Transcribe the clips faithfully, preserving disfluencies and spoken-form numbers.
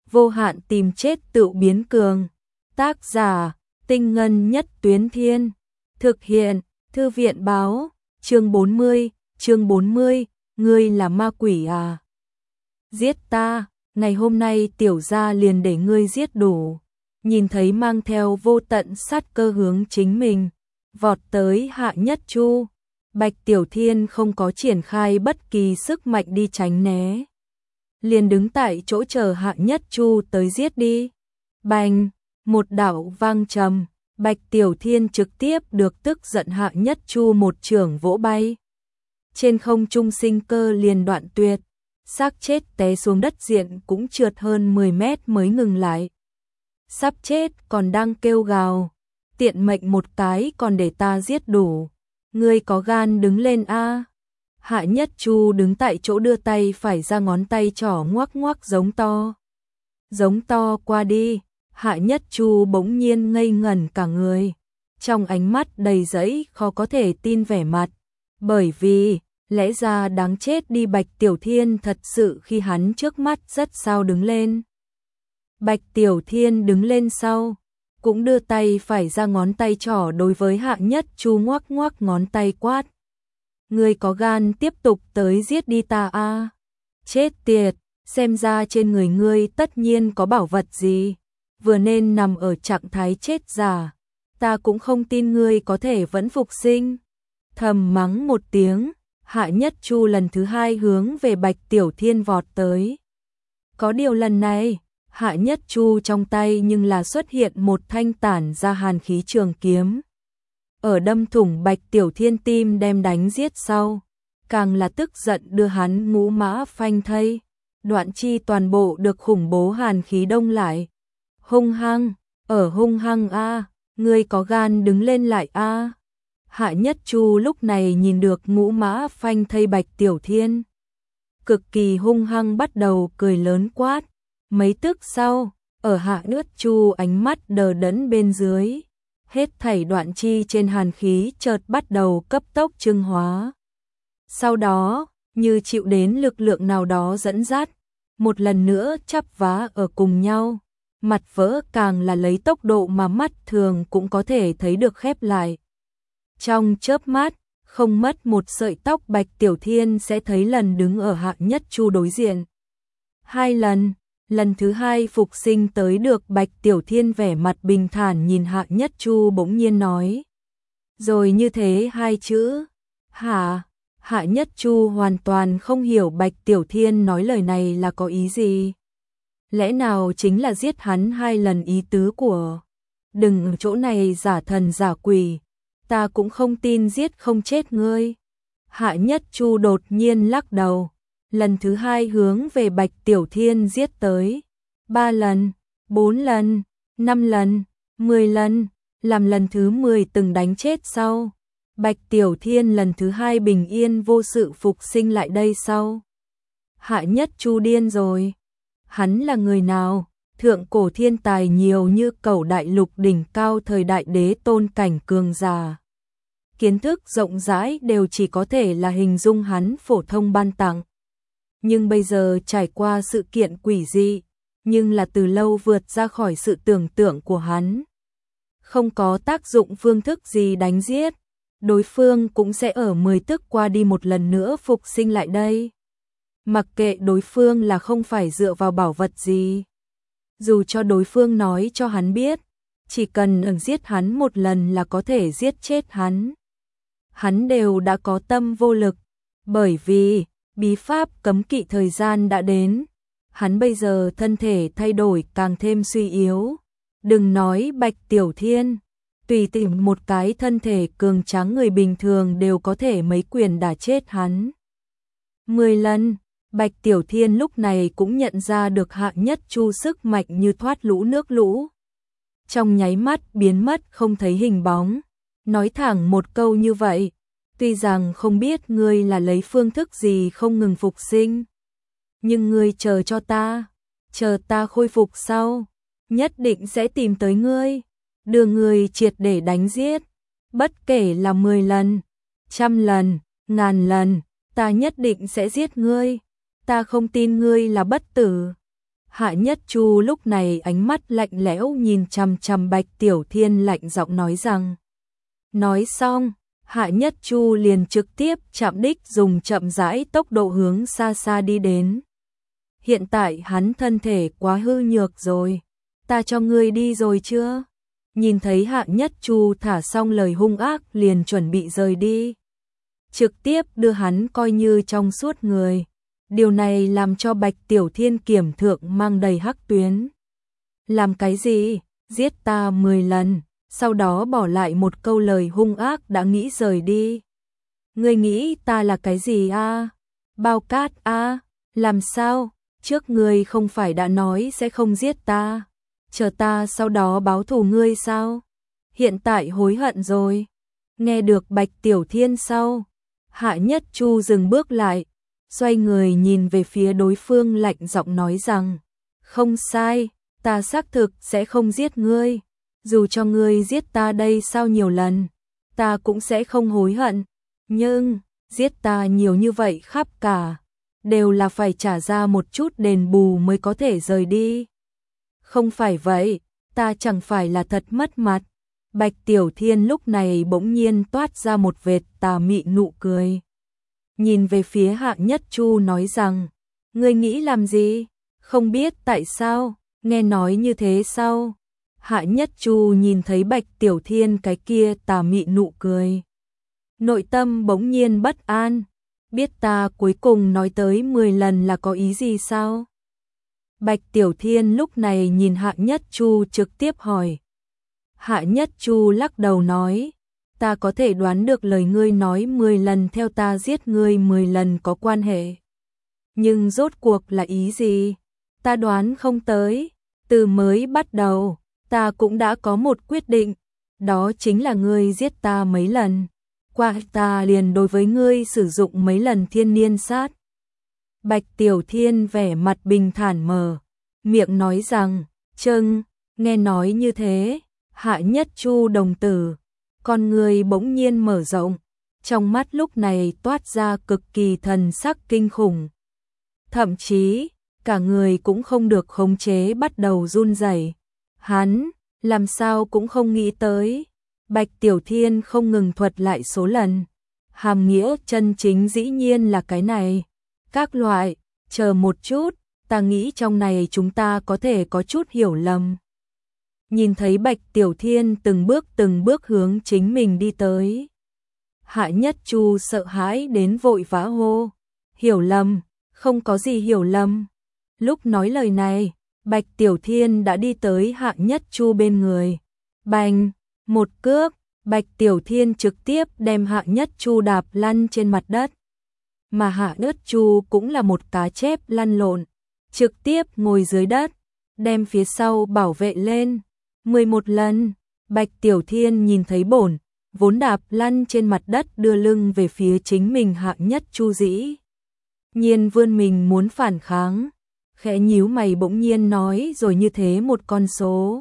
vô hạn tìm chết tự biến cường. Tác giả, Tinh Ngân Nhất Tuyến Thiên. Thực hiện, Thư viện báo, chương bốn mươi, chương bốn mươi, ngươi là ma quỷ à? Giết ta, ngày hôm nay tiểu gia liền để ngươi giết đủ. Nhìn thấy mang theo vô tận sát cơ hướng chính mình, vọt tới Hạ Nhất Chu. Bạch Tiểu Thiên không có triển khai bất kỳ sức mạnh đi tránh né. Liền đứng tại chỗ chờ Hạ Nhất Chu tới giết đi. Bành, một đạo vang trầm, Bạch Tiểu Thiên trực tiếp được tức giận Hạ Nhất Chu một chưởng vỗ bay. Trên không trung sinh cơ liền đoạn tuyệt, xác chết té xuống đất diện cũng trượt hơn mười mét mới ngừng lại. Sắp chết còn đang kêu gào, tiện mệnh một cái còn để ta giết đủ. Ngươi có gan đứng lên a? Hạ Nhất Chu đứng tại chỗ đưa tay phải ra ngón tay trỏ ngoắc ngoắc giống to. Giống to qua đi, Hạ Nhất Chu bỗng nhiên ngây ngẩn cả người. Trong ánh mắt đầy dẫy khó có thể tin vẻ mặt. Bởi vì, lẽ ra đáng chết đi Bạch Tiểu Thiên thật sự khi hắn trước mắt rất sao đứng lên. Bạch Tiểu Thiên đứng lên sau, cũng đưa tay phải ra ngón tay trỏ đối với Hạ Nhất Chu ngoắc ngoắc ngón tay quát. Ngươi có gan tiếp tục tới giết đi ta a? Chết tiệt, xem ra trên người ngươi tất nhiên có bảo vật gì, vừa nên nằm ở trạng thái chết giả, ta cũng không tin ngươi có thể vẫn phục sinh. Thầm mắng một tiếng, Hạ Nhất Chu lần thứ hai hướng về Bạch Tiểu Thiên vọt tới. Có điều lần này, Hạ Nhất Chu trong tay nhưng là xuất hiện một thanh tản ra hàn khí trường kiếm. Ở đâm thủng Bạch Tiểu Thiên tim đem đánh giết sau, càng là tức giận đưa hắn ngũ mã phanh thây, đoạn chi toàn bộ được khủng bố hàn khí đông lại. Hung hăng, ở hung hăng a, ngươi có gan đứng lên lại a. Hạ Nhất Chu lúc này nhìn được ngũ mã phanh thây Bạch Tiểu Thiên, cực kỳ hung hăng bắt đầu cười lớn quát. Mấy tức sau, ở Hạ Nhất Chu ánh mắt đờ đẫn bên dưới, hết thảy đoạn chi trên hàn khí chợt bắt đầu cấp tốc trưng hóa. Sau đó, như chịu đến lực lượng nào đó dẫn dắt, một lần nữa chắp vá ở cùng nhau, mặt vỡ càng là lấy tốc độ mà mắt thường cũng có thể thấy được khép lại. Trong chớp mắt, không mất một sợi tóc Bạch Tiểu Thiên sẽ thấy lần đứng ở Hạ Nhất Chu đối diện. Hai lần, lần thứ hai phục sinh tới được Bạch Tiểu Thiên vẻ mặt bình thản nhìn Hạ Nhất Chu bỗng nhiên nói. Rồi như thế hai chữ, hả? Hạ Nhất Chu hoàn toàn không hiểu Bạch Tiểu Thiên nói lời này là có ý gì. Lẽ nào chính là giết hắn hai lần ý tứ của. Đừng ở chỗ này giả thần giả quỷ, ta cũng không tin giết không chết ngươi. Hạ Nhất Chu đột nhiên lắc đầu, lần thứ hai hướng về Bạch Tiểu Thiên giết tới. Ba lần, bốn lần, năm lần, mười lần, làm lần thứ mười từng đánh chết sau. Bạch Tiểu Thiên lần thứ hai bình yên vô sự phục sinh lại đây sau. Hạ Nhất Chu điên rồi. Hắn là người nào? Thượng cổ thiên tài nhiều như cẩu đại lục đỉnh cao thời đại đế tôn cảnh cường giả. Kiến thức rộng rãi đều chỉ có thể là hình dung hắn phổ thông ban tặng. Nhưng bây giờ trải qua sự kiện quỷ dị, nhưng là từ lâu vượt ra khỏi sự tưởng tượng của hắn. Không có tác dụng phương thức gì đánh giết, đối phương cũng sẽ ở mười tức qua đi một lần nữa phục sinh lại đây. Mặc kệ đối phương là không phải dựa vào bảo vật gì. Dù cho đối phương nói cho hắn biết, chỉ cần ẩn giết hắn một lần là có thể giết chết hắn. Hắn đều đã có tâm vô lực, bởi vì bí pháp cấm kỵ thời gian đã đến. Hắn bây giờ thân thể thay đổi càng thêm suy yếu. Đừng nói Bạch Tiểu Thiên, tùy tìm một cái thân thể cường tráng người bình thường đều có thể mấy quyền đả chết hắn. Mười lần, Bạch Tiểu Thiên lúc này cũng nhận ra được Hạ Nhất Chu sức mạnh như thoát lũ nước lũ. Trong nháy mắt biến mất không thấy hình bóng, nói thẳng một câu như vậy. Tuy rằng không biết ngươi là lấy phương thức gì không ngừng phục sinh, nhưng ngươi chờ cho ta, chờ ta khôi phục sau, nhất định sẽ tìm tới ngươi, đưa ngươi triệt để đánh giết. Bất kể là mười lần, trăm lần, ngàn lần, ta nhất định sẽ giết ngươi. Ta không tin ngươi là bất tử. Hạ Nhất Chu lúc này ánh mắt lạnh lẽo nhìn chằm chằm Bạch Tiểu Thiên, lạnh giọng nói rằng. Nói xong, Hạ Nhất Chu liền trực tiếp chạm đích, dùng chậm rãi tốc độ hướng xa xa đi đến. Hiện tại hắn thân thể quá hư nhược rồi, ta cho ngươi đi rồi chưa? Nhìn thấy Hạ Nhất Chu thả xong lời hung ác liền chuẩn bị rời đi, trực tiếp đưa hắn coi như trong suốt người. Điều này làm cho Bạch Tiểu Thiên kiểm thượng mang đầy hắc tuyến. Làm cái gì? Giết ta mười lần, sau đó bỏ lại một câu lời hung ác đã nghĩ rời đi. Ngươi nghĩ ta là cái gì a? À? Bao cát a? À? Làm sao? Trước ngươi không phải đã nói sẽ không giết ta, chờ ta sau đó báo thù ngươi sao? Hiện tại hối hận rồi. Nghe được Bạch Tiểu Thiên sau, Hạ Nhất Chu dừng bước lại, xoay người nhìn về phía đối phương, lạnh giọng nói rằng, không sai, ta xác thực sẽ không giết ngươi, dù cho ngươi giết ta đây sao nhiều lần, ta cũng sẽ không hối hận, nhưng giết ta nhiều như vậy khắp cả, đều là phải trả ra một chút đền bù mới có thể rời đi. Không phải vậy, ta chẳng phải là thật mất mặt. Bạch Tiểu Thiên lúc này bỗng nhiên toát ra một vệt tà mị nụ cười. Nhìn về phía Hạ Nhất Chu nói rằng, ngươi nghĩ làm gì? Không biết tại sao, nghe nói như thế sao? Hạ Nhất Chu nhìn thấy Bạch Tiểu Thiên cái kia tà mị nụ cười, nội tâm bỗng nhiên bất an, biết ta cuối cùng nói tới mười lần là có ý gì sao? Bạch Tiểu Thiên lúc này nhìn Hạ Nhất Chu trực tiếp hỏi. Hạ Nhất Chu lắc đầu nói, ta có thể đoán được lời ngươi nói mười lần theo ta giết ngươi mười lần có quan hệ. Nhưng rốt cuộc là ý gì? Ta đoán không tới, từ mới bắt đầu, ta cũng đã có một quyết định, đó chính là ngươi giết ta mấy lần, qua ta liền đối với ngươi sử dụng mấy lần thiên niên sát. Bạch Tiểu Thiên vẻ mặt bình thản mở miệng nói rằng, châng, nghe nói như thế, Hạ Nhất Chu đồng tử, con người bỗng nhiên mở rộng, trong mắt lúc này toát ra cực kỳ thần sắc kinh khủng. Thậm chí, cả người cũng không được khống chế bắt đầu run rẩy. Hắn, làm sao cũng không nghĩ tới. Bạch Tiểu Thiên không ngừng thuật lại số lần. Hàm nghĩa chân chính dĩ nhiên là cái này. Các loại, chờ một chút, ta nghĩ trong này chúng ta có thể có chút hiểu lầm. Nhìn thấy Bạch Tiểu Thiên từng bước từng bước hướng chính mình đi tới, Hạ Nhất Chu sợ hãi đến vội vã hô, hiểu lầm, không có gì hiểu lầm. Lúc nói lời này, Bạch Tiểu Thiên đã đi tới Hạ Nhất Chu bên người. Bành, một cước, Bạch Tiểu Thiên trực tiếp đem Hạ Nhất Chu đạp lăn trên mặt đất. Mà Hạ Nhất Chu cũng là một cá chép lăn lộn, trực tiếp ngồi dưới đất, đem phía sau bảo vệ lên. mười một lần, Bạch Tiểu Thiên nhìn thấy bổn, vốn đạp lăn trên mặt đất đưa lưng về phía chính mình Hạ Nhất Chu dĩ nhiên vươn mình muốn phản kháng, khẽ nhíu mày bỗng nhiên nói rồi như thế một con số.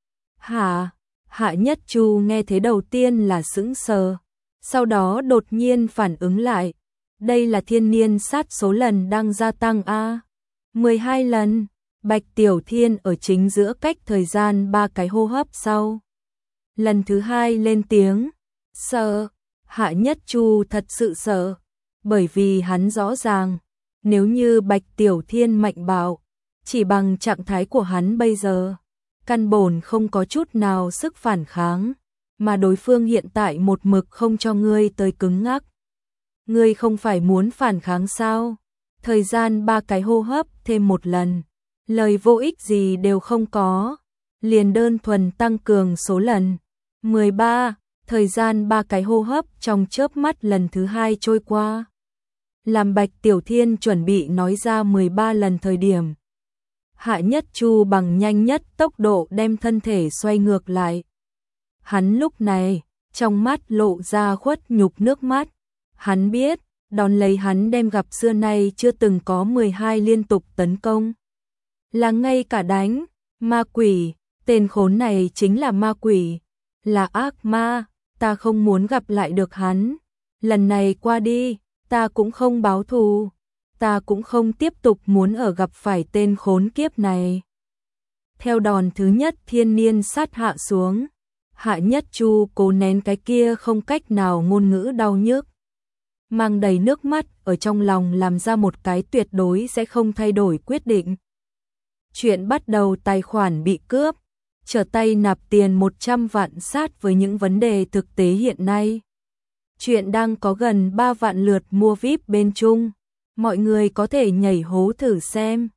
Hả? Hạ Nhất Chu nghe thế đầu tiên là sững sờ, sau đó đột nhiên phản ứng lại, đây là thiên niên sát số lần đang gia tăng a. mười hai lần. Bạch Tiểu Thiên ở chính giữa cách thời gian ba cái hô hấp sau, lần thứ hai lên tiếng, sợ. Hạ Nhất Chu thật sự sợ, bởi vì hắn rõ ràng, nếu như Bạch Tiểu Thiên mạnh bạo, chỉ bằng trạng thái của hắn bây giờ, căn bổn không có chút nào sức phản kháng, mà đối phương hiện tại một mực không cho ngươi tới cứng ngắc. Ngươi không phải muốn phản kháng sao? Thời gian ba cái hô hấp thêm một lần, lời vô ích gì đều không có, liền đơn thuần tăng cường số lần. mười ba, thời gian ba cái hô hấp trong chớp mắt lần thứ hai trôi qua. Làm Bạch Tiểu Thiên chuẩn bị nói ra mười ba lần thời điểm, Hạ Nhất Chu bằng nhanh nhất tốc độ đem thân thể xoay ngược lại. Hắn lúc này, trong mắt lộ ra khuất nhục nước mắt. Hắn biết, đón lấy hắn đem gặp xưa nay chưa từng có mười hai liên tục tấn công. Là ngay cả đánh, ma quỷ, tên khốn này chính là ma quỷ, là ác ma, ta không muốn gặp lại được hắn. Lần này qua đi, ta cũng không báo thù. ta cũng không tiếp tục muốn ở gặp phải tên khốn kiếp này. Theo đòn thứ nhất thiên niên sát hạ xuống, Hạ Nhất Chu cố nén cái kia không cách nào ngôn ngữ đau nhức, mang đầy nước mắt ở trong lòng làm ra một cái tuyệt đối sẽ không thay đổi quyết định. Chuyện bắt đầu tài khoản bị cướp, trở tay nạp tiền một trăm vạn sát với những vấn đề thực tế hiện nay. Chuyện đang có gần ba vạn lượt mua vi ai pi bên Trung, mọi người có thể nhảy hố thử xem.